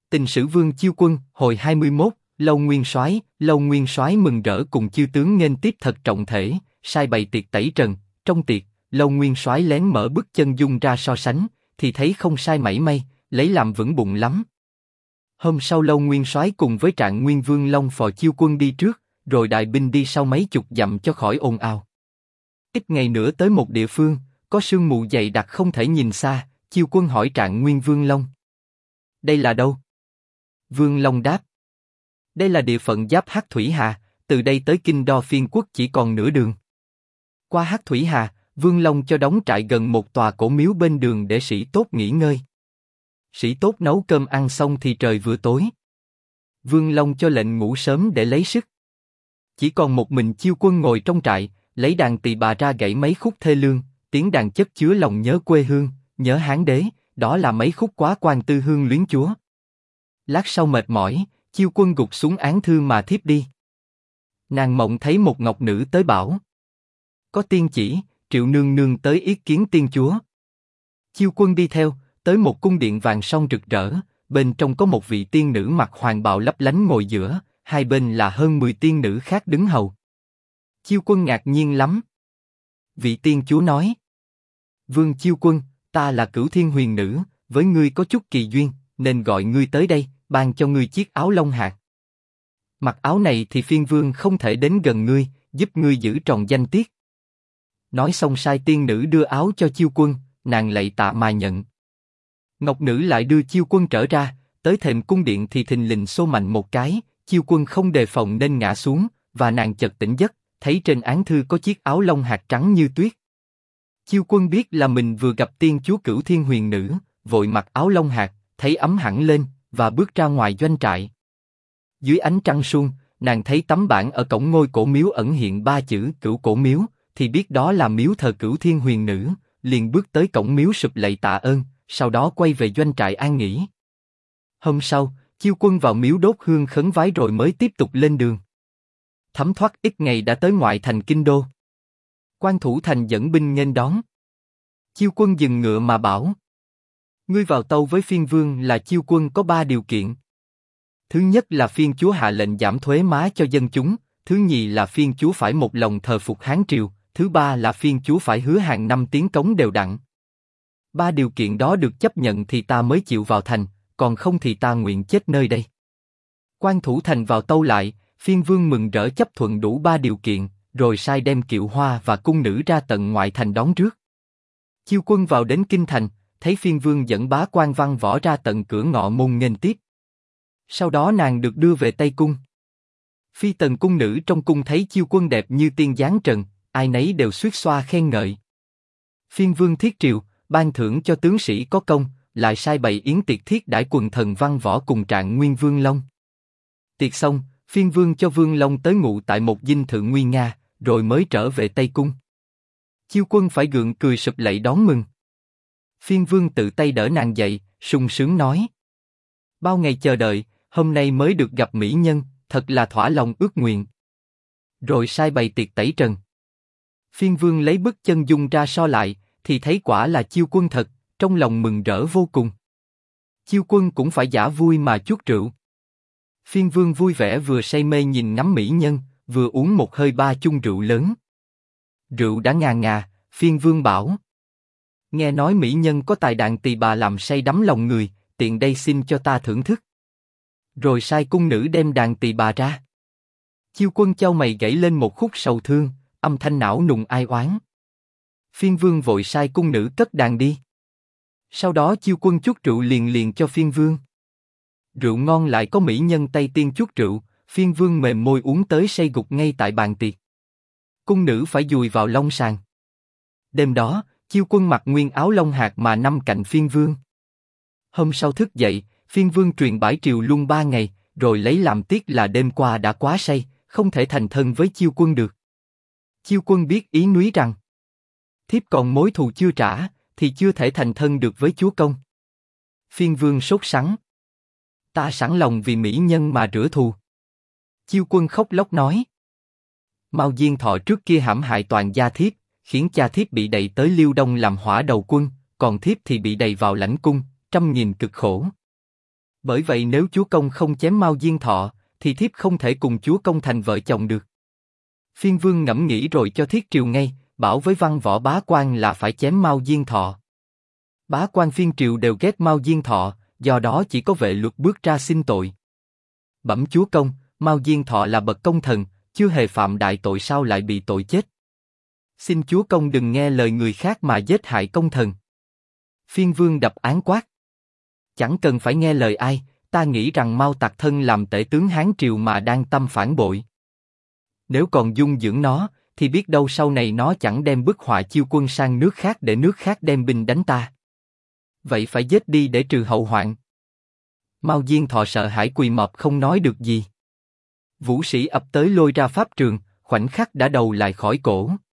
Tình sử Vương Chiêu Quân, hồi 21, Lâu Nguyên Soái mừng rỡ cùng chư tướng nghênh tiếp thật trọng thể, sai bày tiệc tẩy trần. Trong tiệc, Lâu Nguyên Soái lén mở bức chân dung ra so sánh, thì thấy không sai mảy may, lấy làm vững bụng lắm. Hôm sau Lâu Nguyên Soái cùng với Trạng Nguyên Vương Long Phò Chiêu Quân đi trước, rồi đại binh đi sau mấy chục dặm cho khỏi ồn ào. Ít ngày nữa tới một địa phương, có sương mù dày đặc không thể nhìn xa. Chiêu Quân hỏi Trạng Nguyên Vương Long: đây là đâu? Vương Long đáp: đây là địa phận giáp Hắc Thủy Hà, từ đây tới Kinh Đo Phiên Quốc chỉ còn nửa đường. Qua Hắc Thủy Hà, Vương Long cho đóng trại gần một tòa cổ miếu bên đường để sĩ tốt nghỉ ngơi. Sĩ tốt nấu cơm ăn xong thì trời vừa tối. Vương Long cho lệnh ngủ sớm để lấy sức. Chỉ còn một mình Chiêu Quân ngồi trong trại, lấy đàn tỳ bà ra gảy mấy khúc thê lương, tiếng đàn chất chứa lòng nhớ quê hương, nhớ Hán đế, đó là mấy khúc Quá Quan Tư Hương luyến chúa. Lát sau mệt mỏi, Chiêu Quân gục xuống án thư mà thiếp đi. Nàng mộng thấy một ngọc nữ tới bảo: có tiên chỉ, Triệu nương nương tới yết kiến tiên chúa. Chiêu Quân đi theo, tới một cung điện vàng son rực rỡ, bên trong có một vị tiên nữ mặc hoàng bào lấp lánh ngồi giữa, hai bên là hơn 10 tiên nữ khác đứng hầu. Chiêu Quân ngạc nhiên lắm. Vị tiên chúa nói: Vương Chiêu Quân, ta là Cửu Thiên Huyền Nữ, với ngươi có chút kỳ duyên, nên gọi ngươi tới đây, ban cho ngươi chiếc áo long hạt. Mặc áo này thì phiên vương không thể đến gần ngươi, giúp ngươi giữ tròn danh tiết. Nói xong sai tiên nữ đưa áo cho Chiêu Quân, nàng lạy tạ mà nhận. Ngọc nữ lại đưa Chiêu Quân trở ra, tới thềm cung điện thì thình lình xô mạnh một cái, Chiêu Quân không đề phòng nên ngã xuống, và nàng chợt tỉnh giấc, thấy trên án thư có chiếc áo long hạt trắng như tuyết. Chiêu Quân biết là mình vừa gặp tiên chúa Cửu Thiên Huyền Nữ, vội mặc áo long hạt, thấy ấm hẳn lên, và bước ra ngoài doanh trại. Dưới ánh trăng suông, nàng thấy tấm bảng ở cổng ngôi cổ miếu ẩn hiện 3 chữ Cửu Cổ Miếu, thì biết đó là miếu thờ Cửu Thiên Huyền Nữ, liền bước tới cổng miếu sụp lạy tạ ơn, sau đó quay về doanh trại an nghỉ. Hôm sau, Chiêu Quân vào miếu đốt hương khấn vái rồi mới tiếp tục lên đường. Thấm thoát ít ngày đã tới ngoại thành Kinh Đô. Quan thủ thành dẫn binh nghênh đón. Chiêu Quân dừng ngựa mà bảo: ngươi vào tâu với phiên vương là Chiêu Quân có 3 điều kiện. Thứ nhất là phiên chúa hạ lệnh giảm thuế má cho dân chúng, thứ nhì là phiên chúa phải một lòng thờ phục Hán triều, thứ ba là phiên chúa phải hứa hàng năm tiến cống đều đặn. 3 điều kiện đó được chấp nhận thì ta mới chịu vào thành, còn không thì ta nguyện chết nơi đây. Quan thủ thành vào tâu lại, phiên vương mừng rỡ chấp thuận đủ 3 điều kiện, rồi sai đem kiệu hoa và cung nữ ra tận ngoại thành đón rước. Chiêu Quân vào đến kinh thành, thấy phiên vương dẫn bá quan văn võ ra tận cửa ngọ môn nghênh tiếp. Sau đó nàng được đưa về Tây Cung. Phi tần cung nữ trong cung thấy Chiêu Quân đẹp như tiên dáng trần, ai nấy đều xuýt xoa khen ngợi. Phiên vương thiết triều, ban thưởng cho tướng sĩ có công, lại sai bày yến tiệc thiết đãi quần thần văn võ cùng Trạng Nguyên Vương Long. Tiệc xong, phiên vương cho Vương Long tới ngụ tại một dinh thự nguy nga, rồi mới trở về Tây Cung. Chiêu Quân phải gượng cười sụp lạy đón mừng. Phiên vương tự tay đỡ nàng dậy, sung sướng nói: bao ngày chờ đợi, hôm nay mới được gặp mỹ nhân, thật là thỏa lòng ước nguyện. Rồi sai bày tiệc tẩy trần. Phiên vương lấy bức chân dung ra so lại, thì thấy quả là Chiêu Quân thật, trong lòng mừng rỡ vô cùng. Chiêu Quân cũng phải giả vui mà chuốt rượu. Phiên vương vui vẻ vừa say mê nhìn ngắm mỹ nhân, vừa uống một hơi 3 chung rượu lớn. Rượu đã ngà ngà, phiên vương bảo: nghe nói mỹ nhân có tài đàn tỳ bà làm say đắm lòng người, tiện đây xin cho ta thưởng thức. Rồi sai cung nữ đem đàn tỳ bà ra. Chiêu Quân chau mày gảy lên một khúc sầu thương, âm thanh não nùng ai oán. Phiên vương vội sai cung nữ cất đàn đi. Sau đó Chiêu Quân chuốt rượu liền liền cho phiên vương. Rượu ngon lại có mỹ nhân Tây tiên chuốt rượu, phiên vương mềm môi uống tới say gục ngay tại bàn tiệc. Cung nữ phải dùi vào long sàng. Đêm đó, Chiêu Quân mặc nguyên áo long hạt mà nằm cạnh phiên vương. Hôm sau thức dậy, phiên vương truyền bãi triều luôn 3 ngày, rồi lấy làm tiếc là đêm qua đã quá say, không thể thành thân với Chiêu Quân được. Chiêu Quân biết ý núi rằng: thiếp còn mối thù chưa trả, thì chưa thể thành thân được với chúa công. Phiên vương sốt sắng: ta sẵn lòng vì mỹ nhân mà rửa thù. Chiêu Quân khóc lóc nói: Mao Diên Thọ trước kia hãm hại toàn gia thiếp, khiến cha thiếp bị đày tới Liêu Đông làm hỏa đầu quân, còn thiếp thì bị đày vào lãnh cung, trăm nghìn cực khổ. Bởi vậy nếu chúa công không chém Mao Diên Thọ, thì thiếp không thể cùng chúa công thành vợ chồng được. Phiên vương ngẫm nghĩ rồi cho thiết triều ngay, bảo với văn võ bá quan là phải chém Mao Diên Thọ. Bá quan phiên triều đều ghét Mao Diên Thọ, do đó chỉ có vệ luật bước ra xin tội. Bẩm chúa công, Mao Diên Thọ là bậc công thần, chưa hề phạm đại tội sao lại bị tội chết? Xin chúa công đừng nghe lời người khác mà giết hại công thần. Phiên vương đập án quát. Chẳng cần phải nghe lời ai, ta nghĩ rằng Mao Tặc thân làm tể tướng Hán Triều mà đang tâm phản bội. Nếu còn dung dưỡng nó, thì biết đâu sau này nó chẳng đem bức họa chiêu quân sang nước khác để nước khác đem binh đánh ta. Vậy phải giết đi để trừ hậu hoạn. Mao Diên Thọ sợ hãi quỳ mọp không nói được gì. Vũ sĩ ập tới lôi ra pháp trường, khoảnh khắc đã đầu lại khỏi cổ.